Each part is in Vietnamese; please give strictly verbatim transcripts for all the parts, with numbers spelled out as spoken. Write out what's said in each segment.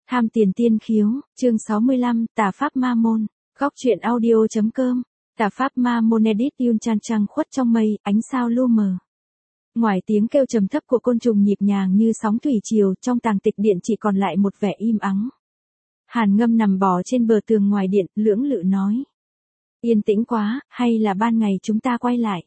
Tham tiền tiên khiếu, chương sáu mươi lăm, Tà Pháp Ma Môn, góc truyện audio.com, Tà Pháp Ma Môn edit Yun Chan trăng khuất trong mây, ánh sao lu mờ. Ngoài tiếng kêu trầm thấp của côn trùng nhịp nhàng như sóng thủy triều, trong tàng tịch điện chỉ còn lại một vẻ im ắng. Hàn Ngâm nằm bò trên bờ tường ngoài điện, lưỡng lự nói. Yên tĩnh quá, hay là ban ngày chúng ta quay lại.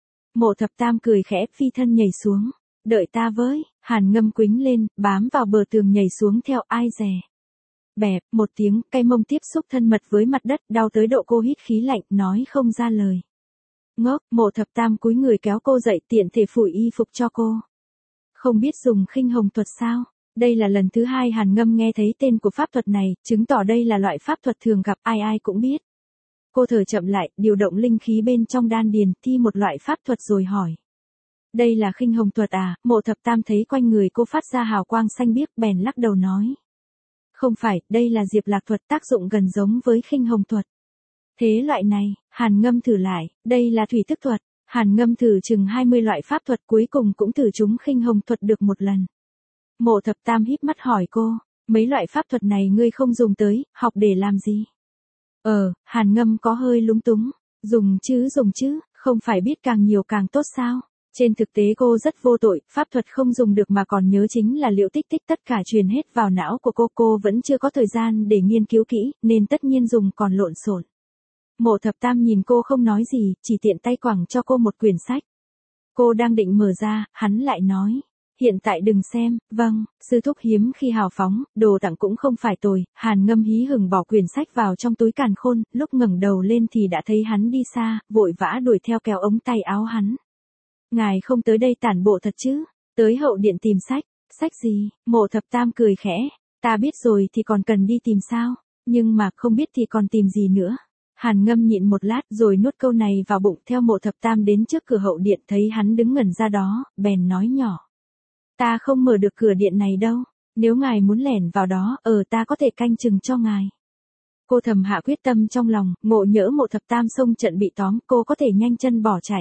Mộ Thập Tam cười khẽ, phi thân nhảy xuống. Đợi ta với, Hàn Ngâm quĩnh lên, bám vào bờ tường nhảy xuống theo ai dè. Bẹp, một tiếng, cây mông tiếp xúc thân mật với mặt đất, đau tới độ cô hít khí lạnh, nói không ra lời. Ngốc, Mộ Thập Tam cúi người kéo cô dậy, tiện thể phủi y phục cho cô. Không biết dùng khinh hồng thuật sao? Đây là lần thứ hai Hàn Ngâm nghe thấy tên của pháp thuật này, chứng tỏ đây là loại pháp thuật thường gặp, ai ai cũng biết. Cô thở chậm lại, điều động linh khí bên trong đan điền, thi một loại pháp thuật rồi hỏi. Đây là khinh hồng thuật à? Mộ Thập Tam thấy quanh người cô phát ra hào quang xanh biếc, bèn lắc đầu nói. Không phải, đây là diệp lạc thuật, tác dụng gần giống với khinh hồng thuật. Thế loại này, Hàn Ngâm thử lại, đây là thủy tức thuật. Hàn Ngâm thử chừng hai mươi loại pháp thuật, cuối cùng cũng thử chúng khinh hồng thuật được một lần. Mộ Thập Tam híp mắt hỏi cô, mấy loại pháp thuật này ngươi không dùng tới, học để làm gì? Ờ, Hàn Ngâm có hơi lúng túng, dùng chứ dùng chứ, không phải biết càng nhiều càng tốt sao? Trên thực tế cô rất vô tội, pháp thuật không dùng được mà còn nhớ chính là liệu tích tích tất cả truyền hết vào não của cô. Cô vẫn chưa có thời gian để nghiên cứu kỹ, nên tất nhiên dùng còn lộn xộn. Mộ Thập Tam nhìn cô không nói gì, chỉ tiện tay quẳng cho cô một quyển sách. Cô đang định mở ra, hắn lại nói. Hiện tại đừng xem, vâng, sư thúc hiếm khi hào phóng, đồ tặng cũng không phải tồi. Hàn Ngâm hí hửng bỏ quyển sách vào trong túi càn khôn, lúc ngẩng đầu lên thì đã thấy hắn đi xa, vội vã đuổi theo kéo ống tay áo hắn. Ngài không tới đây tản bộ thật chứ? Tới hậu điện tìm sách. Sách gì? Mộ Thập Tam cười khẽ. Ta biết rồi thì còn cần đi tìm sao? Nhưng mà không biết thì còn tìm gì nữa? Hàn Ngâm nhịn một lát rồi nuốt câu này vào bụng, theo Mộ Thập Tam đến trước cửa hậu điện, thấy hắn đứng ngẩn ra đó, bèn nói nhỏ. Ta không mở được cửa điện này đâu. Nếu ngài muốn lẻn vào đó, ờ ta có thể canh chừng cho ngài. Cô thầm hạ quyết tâm trong lòng, ngộ nhỡ Mộ Thập Tam xông trận bị tóm, cô có thể nhanh chân bỏ chạy.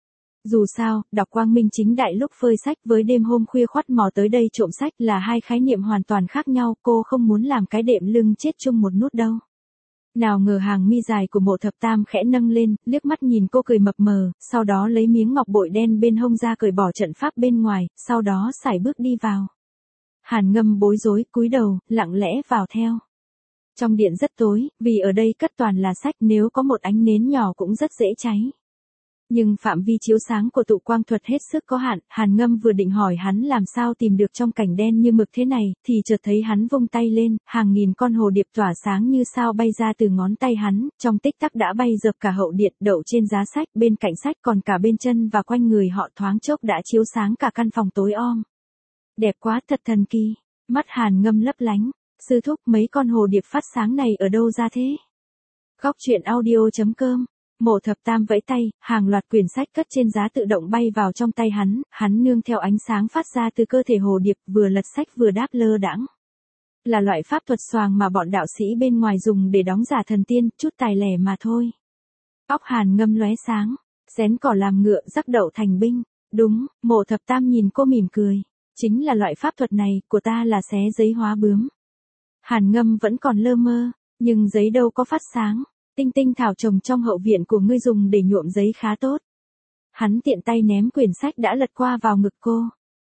Dù sao, đọc quang minh chính đại lúc phơi sách với đêm hôm khuya khoắt mò tới đây trộm sách là hai khái niệm hoàn toàn khác nhau, cô không muốn làm cái đệm lưng chết chung một nút đâu. Nào ngờ hàng mi dài của Mộ Thập Tam khẽ nâng lên, liếc mắt nhìn cô cười mập mờ, sau đó lấy miếng ngọc bội đen bên hông ra cởi bỏ trận pháp bên ngoài, sau đó sải bước đi vào. Hàn Ngâm bối rối, cúi đầu, lặng lẽ vào theo. Trong điện rất tối, vì ở đây cất toàn là sách, nếu có một ánh nến nhỏ cũng rất dễ cháy. Nhưng phạm vi chiếu sáng của tụ quang thuật hết sức có hạn, Hàn Ngâm vừa định hỏi hắn làm sao tìm được trong cảnh đen như mực thế này, thì chợt thấy hắn vung tay lên, hàng nghìn con hồ điệp tỏa sáng như sao bay ra từ ngón tay hắn, trong tích tắc đã bay dập cả hậu điện, đậu trên giá sách, bên cạnh sách còn cả bên chân và quanh người họ, thoáng chốc đã chiếu sáng cả căn phòng tối om. Đẹp quá, thật thần kỳ. Mắt Hàn Ngâm lấp lánh. Sư thúc, mấy con hồ điệp phát sáng này ở đâu ra thế? Góc truyện audio.com. Mộ Thập Tam vẫy tay, hàng loạt quyển sách cất trên giá tự động bay vào trong tay hắn, hắn nương theo ánh sáng phát ra từ cơ thể hồ điệp, vừa lật sách vừa đáp lơ đãng. Là loại pháp thuật xoàng mà bọn đạo sĩ bên ngoài dùng để đóng giả thần tiên, chút tài lẻ mà thôi. Óc Hàn Ngâm lóe sáng, xén cỏ làm ngựa, rắc đậu thành binh. Đúng, Mộ Thập Tam nhìn cô mỉm cười. Chính là loại pháp thuật này, của ta là xé giấy hóa bướm. Hàn Ngâm vẫn còn lơ mơ, nhưng giấy đâu có phát sáng. Tinh tinh thảo trồng trong hậu viện của ngươi dùng để nhuộm giấy khá tốt. Hắn tiện tay ném quyển sách đã lật qua vào ngực cô.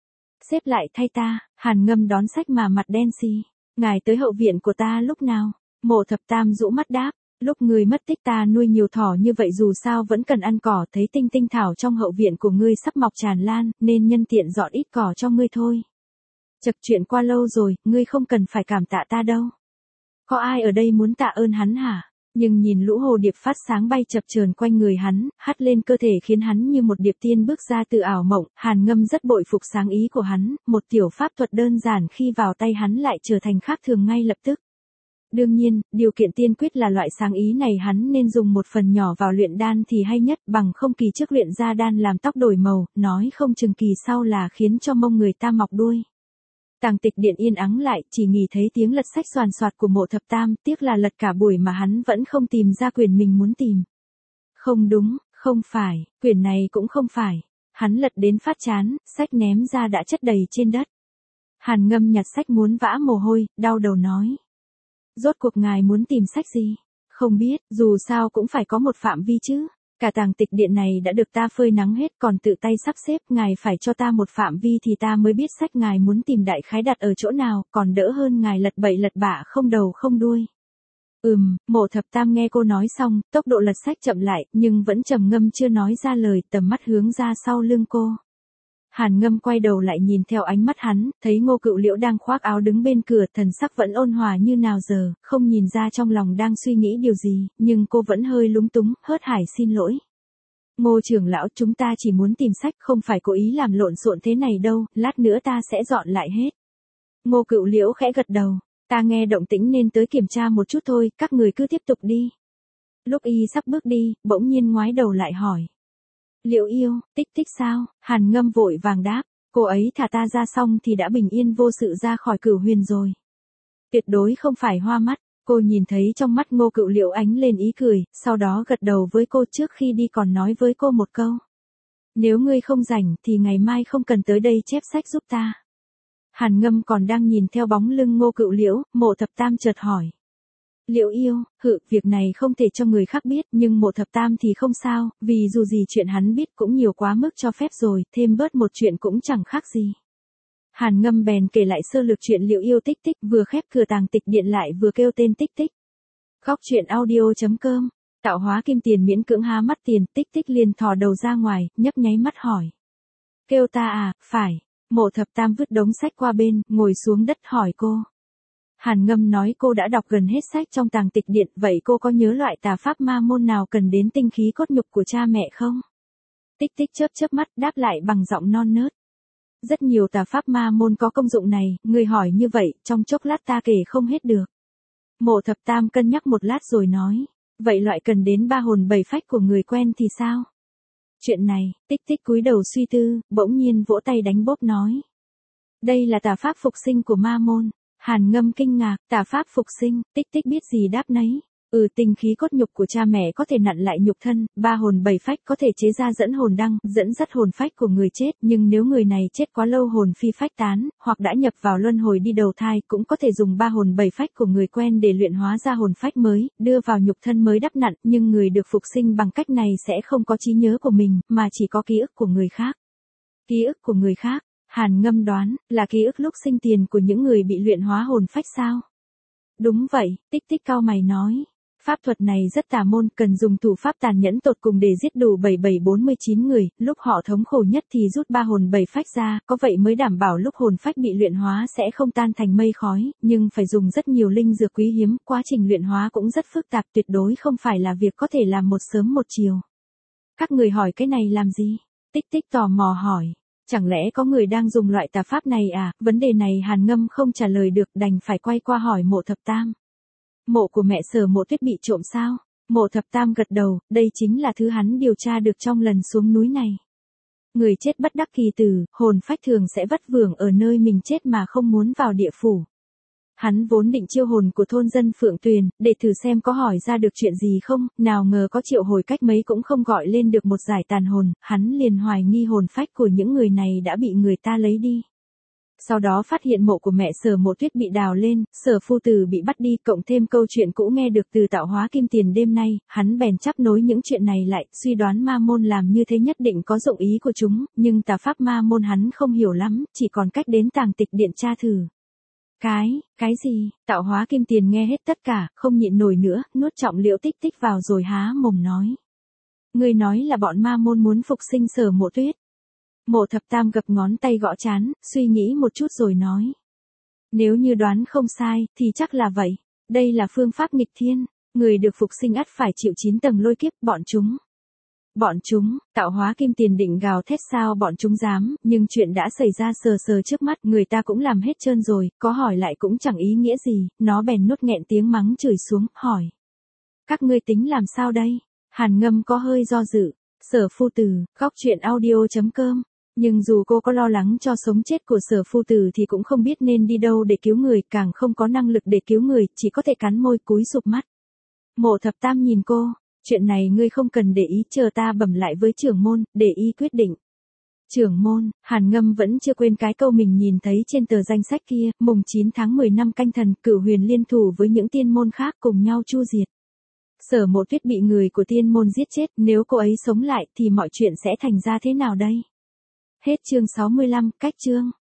Xếp lại thay ta. Hàn Ngâm đón sách mà mặt đen xì. Ngài tới hậu viện của ta lúc nào? Mộ Thập Tam rũ mắt đáp. Lúc ngươi mất tích ta nuôi nhiều thỏ như vậy dù sao vẫn cần ăn cỏ, thấy tinh tinh thảo trong hậu viện của ngươi sắp mọc tràn lan, nên nhân tiện dọn ít cỏ cho ngươi thôi. Chật, chuyện qua lâu rồi, ngươi không cần phải cảm tạ ta đâu. Có ai ở đây muốn tạ ơn hắn hả? Nhưng nhìn lũ hồ điệp phát sáng bay chập chờn quanh người hắn, hắt lên cơ thể khiến hắn như một điệp tiên bước ra từ ảo mộng, Hàn Ngâm rất bội phục sáng ý của hắn, một tiểu pháp thuật đơn giản khi vào tay hắn lại trở thành khác thường ngay lập tức. Đương nhiên, điều kiện tiên quyết là loại sáng ý này hắn nên dùng một phần nhỏ vào luyện đan thì hay nhất, bằng không kỳ trước luyện ra đan làm tóc đổi màu, nói không chừng kỳ sau là khiến cho mông người ta mọc đuôi. Tàng tịch điện yên ắng lại, chỉ nghỉ thấy tiếng lật sách xoàn xoạt của Mộ Thập Tam, tiếc là lật cả buổi mà hắn vẫn không tìm ra quyển mình muốn tìm. Không đúng, không phải, quyển này cũng không phải. Hắn lật đến phát chán, sách ném ra đã chất đầy trên đất. Hàn Ngâm nhặt sách muốn vã mồ hôi, đau đầu nói. Rốt cuộc ngài muốn tìm sách gì? Không biết, dù sao cũng phải có một phạm vi chứ. Cả tàng tịch điện này đã được ta phơi nắng hết còn tự tay sắp xếp, ngài phải cho ta một phạm vi thì ta mới biết sách ngài muốn tìm đại khái đặt ở chỗ nào, còn đỡ hơn ngài lật bậy lật bạ không đầu không đuôi. Ừm, Mộ Thập Tam nghe cô nói xong, tốc độ lật sách chậm lại, nhưng vẫn trầm ngâm chưa nói ra lời, tầm mắt hướng ra sau lưng cô. Hàn Ngâm quay đầu lại nhìn theo ánh mắt hắn, thấy Ngô Cựu Liễu đang khoác áo đứng bên cửa, thần sắc vẫn ôn hòa như nào giờ, không nhìn ra trong lòng đang suy nghĩ điều gì, nhưng cô vẫn hơi lúng túng, hớt hải xin lỗi. Ngô trưởng lão, chúng ta chỉ muốn tìm sách, không phải cố ý làm lộn xộn thế này đâu, lát nữa ta sẽ dọn lại hết. Ngô Cựu Liễu khẽ gật đầu, ta nghe động tĩnh nên tới kiểm tra một chút thôi, các người cứ tiếp tục đi. Lúc y sắp bước đi, bỗng nhiên ngoái đầu lại hỏi. Liễu yêu, Tích Tích sao? Hàn Ngâm vội vàng đáp, cô ấy thả ta ra xong thì đã bình yên vô sự ra khỏi Cửu Huyền rồi. Tuyệt đối không phải hoa mắt, cô nhìn thấy trong mắt Ngô Cựu Liễu ánh lên ý cười, sau đó gật đầu với cô trước khi đi còn nói với cô một câu. Nếu ngươi không rảnh thì ngày mai không cần tới đây chép sách giúp ta. Hàn Ngâm còn đang nhìn theo bóng lưng Ngô Cựu Liễu, Mộ Thập Tam chợt hỏi. Liễu yêu, hự, việc này không thể cho người khác biết, nhưng Mộ Thập Tam thì không sao, vì dù gì chuyện hắn biết cũng nhiều quá mức cho phép rồi, thêm bớt một chuyện cũng chẳng khác gì. Hàn Ngâm bèn kể lại sơ lược chuyện Liễu yêu Tích Tích, vừa khép cửa tàng tịch điện lại vừa kêu tên Tích Tích. Góc truyện audio chấm com, Tạo Hóa Kim Tiền miễn cưỡng há mắt tiền, Tích Tích liền thò đầu ra ngoài, nhấp nháy mắt hỏi. Kêu ta à, phải. Mộ Thập Tam vứt đống sách qua bên, ngồi xuống đất hỏi cô. Hàn Ngâm nói cô đã đọc gần hết sách trong tàng tịch điện, vậy cô có nhớ loại tà pháp ma môn nào cần đến tinh khí cốt nhục của cha mẹ không? Tích Tích chớp chớp mắt đáp lại bằng giọng non nớt. Rất nhiều tà pháp ma môn có công dụng này, người hỏi như vậy, trong chốc lát ta kể không hết được. Mộ Thập Tam cân nhắc một lát rồi nói, vậy loại cần đến ba hồn bảy phách của người quen thì sao? Chuyện này, Tích Tích cúi đầu suy tư, bỗng nhiên vỗ tay đánh bốp nói. Đây là tà pháp phục sinh của ma môn. Hàn Ngâm kinh ngạc, tà pháp phục sinh, Tích Tích biết gì đáp nấy. Ừ, tinh khí cốt nhục của cha mẹ có thể nặn lại nhục thân, ba hồn bảy phách có thể chế ra dẫn hồn đăng, dẫn dắt hồn phách của người chết, nhưng nếu người này chết quá lâu hồn phi phách tán, hoặc đã nhập vào luân hồi đi đầu thai, cũng có thể dùng ba hồn bảy phách của người quen để luyện hóa ra hồn phách mới, đưa vào nhục thân mới đắp nặn, nhưng người được phục sinh bằng cách này sẽ không có trí nhớ của mình, mà chỉ có ký ức của người khác. Ký ức của người khác? Hàn Ngâm đoán, là ký ức lúc sinh tiền của những người bị luyện hóa hồn phách sao? Đúng vậy, Tích Tích cau mày nói. Pháp thuật này rất tà môn, cần dùng thủ pháp tàn nhẫn tột cùng để giết đủ bảy bảy bốn mươi chín người, lúc họ thống khổ nhất thì rút ba hồn bảy phách ra, có vậy mới đảm bảo lúc hồn phách bị luyện hóa sẽ không tan thành mây khói, nhưng phải dùng rất nhiều linh dược quý hiếm, quá trình luyện hóa cũng rất phức tạp, tuyệt đối không phải là việc có thể làm một sớm một chiều. Các người hỏi cái này làm gì? Tích Tích tò mò hỏi. Chẳng lẽ có người đang dùng loại tà pháp này à? Vấn đề này Hàn Ngâm không trả lời được, đành phải quay qua hỏi Mộ Thập Tam. Mộ của mẹ Sở Mộ Tuyết bị trộm sao? Mộ Thập Tam gật đầu, đây chính là thứ hắn điều tra được trong lần xuống núi này. Người chết bất đắc kỳ tử, hồn phách thường sẽ vất vưởng ở nơi mình chết mà không muốn vào địa phủ. Hắn vốn định chiêu hồn của thôn dân Phượng Tuyền, để thử xem có hỏi ra được chuyện gì không, nào ngờ có triệu hồi cách mấy cũng không gọi lên được một giải tàn hồn, hắn liền hoài nghi hồn phách của những người này đã bị người ta lấy đi. Sau đó phát hiện mộ của mẹ Sở Mộ Tuyết bị đào lên, Sở phu tử bị bắt đi, cộng thêm câu chuyện cũ nghe được từ Tạo Hóa Kim Tiền đêm nay, hắn bèn chắp nối những chuyện này lại, suy đoán ma môn làm như thế nhất định có dụng ý của chúng, nhưng tà pháp ma môn hắn không hiểu lắm, chỉ còn cách đến tàng tịch điện tra thử. Cái, cái gì? Tạo Hóa Kim Tiền nghe hết tất cả, không nhịn nổi nữa, nuốt trọng Liễu Tích Tích vào rồi há mồm nói. Người nói là bọn ma môn muốn phục sinh Sở Mộ Tuyết. Mộ Thập Tam gập ngón tay gõ trán, suy nghĩ một chút rồi nói. Nếu như đoán không sai, thì chắc là vậy. Đây là phương pháp nghịch thiên, người được phục sinh ắt phải chịu chín tầng lôi kiếp, bọn chúng. Bọn chúng, Tạo Hóa Kim Tiền định gào thét sao bọn chúng dám, nhưng chuyện đã xảy ra sờ sờ trước mắt, người ta cũng làm hết trơn rồi, có hỏi lại cũng chẳng ý nghĩa gì, nó bèn nuốt nghẹn tiếng mắng chửi xuống, hỏi. Các ngươi tính làm sao đây? Hàn Ngâm có hơi do dự. Sở phu tử, góc truyện audio chấm com. Nhưng dù cô có lo lắng cho sống chết của Sở phu tử thì cũng không biết nên đi đâu để cứu người, càng không có năng lực để cứu người, chỉ có thể cắn môi cúi sụp mắt. Mộ Thập Tam nhìn cô, chuyện này ngươi không cần để ý, chờ ta bẩm lại với trưởng môn, để y quyết định. Trưởng môn, Hàn Ngâm vẫn chưa quên cái câu mình nhìn thấy trên tờ danh sách kia, mùng chín tháng mười năm Canh Thần, Cửu Huyền liên thủ với những tiên môn khác cùng nhau chu diệt. Sở Mộ Tuyết bị người của tiên môn giết chết, nếu cô ấy sống lại thì mọi chuyện sẽ thành ra thế nào đây? Hết chương sáu mươi lăm, cách chương.